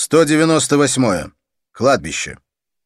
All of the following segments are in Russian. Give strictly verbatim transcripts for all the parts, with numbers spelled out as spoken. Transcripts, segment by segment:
сто девяносто восьмое. Кладбище.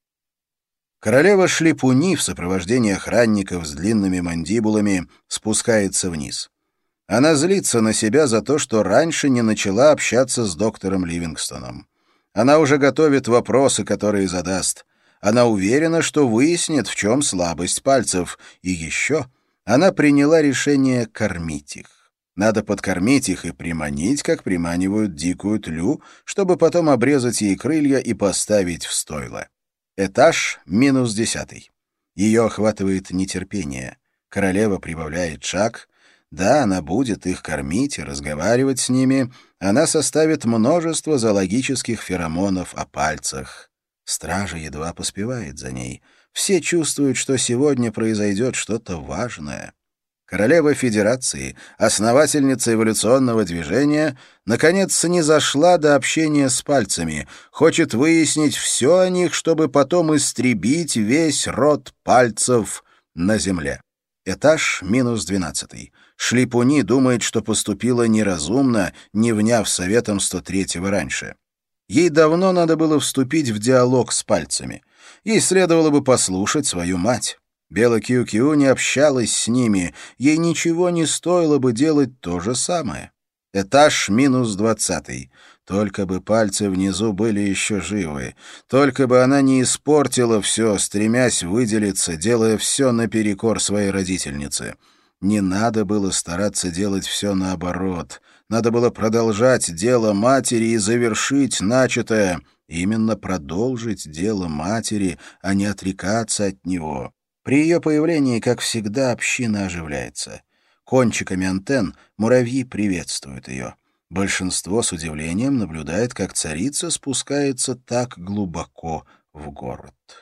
Королева Шлипуни в сопровождении охранников с длинными мандибулами спускается вниз. Она злится на себя за то, что раньше не начала общаться с доктором Ливингстоном. Она уже готовит вопросы, которые задаст. Она уверена, что выяснит, в чем слабость пальцев. И еще она приняла решение кормить их. Надо подкормить их и приманить, как приманивают дикую тлю, чтобы потом обрезать ей крылья и поставить в стойло. Этаж минус десятый. Ее охватывает нетерпение. Королева прибавляет шаг. Да, она будет их кормить и разговаривать с ними. Она составит множество зоологических феромонов о пальцах. Стража едва поспевает за ней. Все чувствуют, что сегодня произойдет что-то важное. Королева Федерации, основательница эволюционного движения, наконец снизошла до общения с пальцами, хочет выяснить все о них, чтобы потом истребить весь род пальцев на Земле. Этаж минус двенадцатый. Шлипуни думает, что поступила неразумно, не вняв советом сто третьего раньше. Ей давно надо было вступить в диалог с пальцами. Ей следовало бы послушать свою мать. Бела Кью-Кью не общалась с ними, ей ничего не стоило бы делать то же самое. Этаж минус двадцатый. Только бы пальцы внизу были еще живы. Только бы она не испортила все, стремясь выделиться, делая все наперекор своей родительнице. Не надо было стараться делать все наоборот. Надо было продолжать дело матери и завершить начатое. Именно продолжить дело матери, а не отрекаться от него. При ее появлении, как всегда, община оживляется. Кончиками антенн муравьи приветствуют ее. Большинство с удивлением наблюдает, как царица спускается так глубоко в город.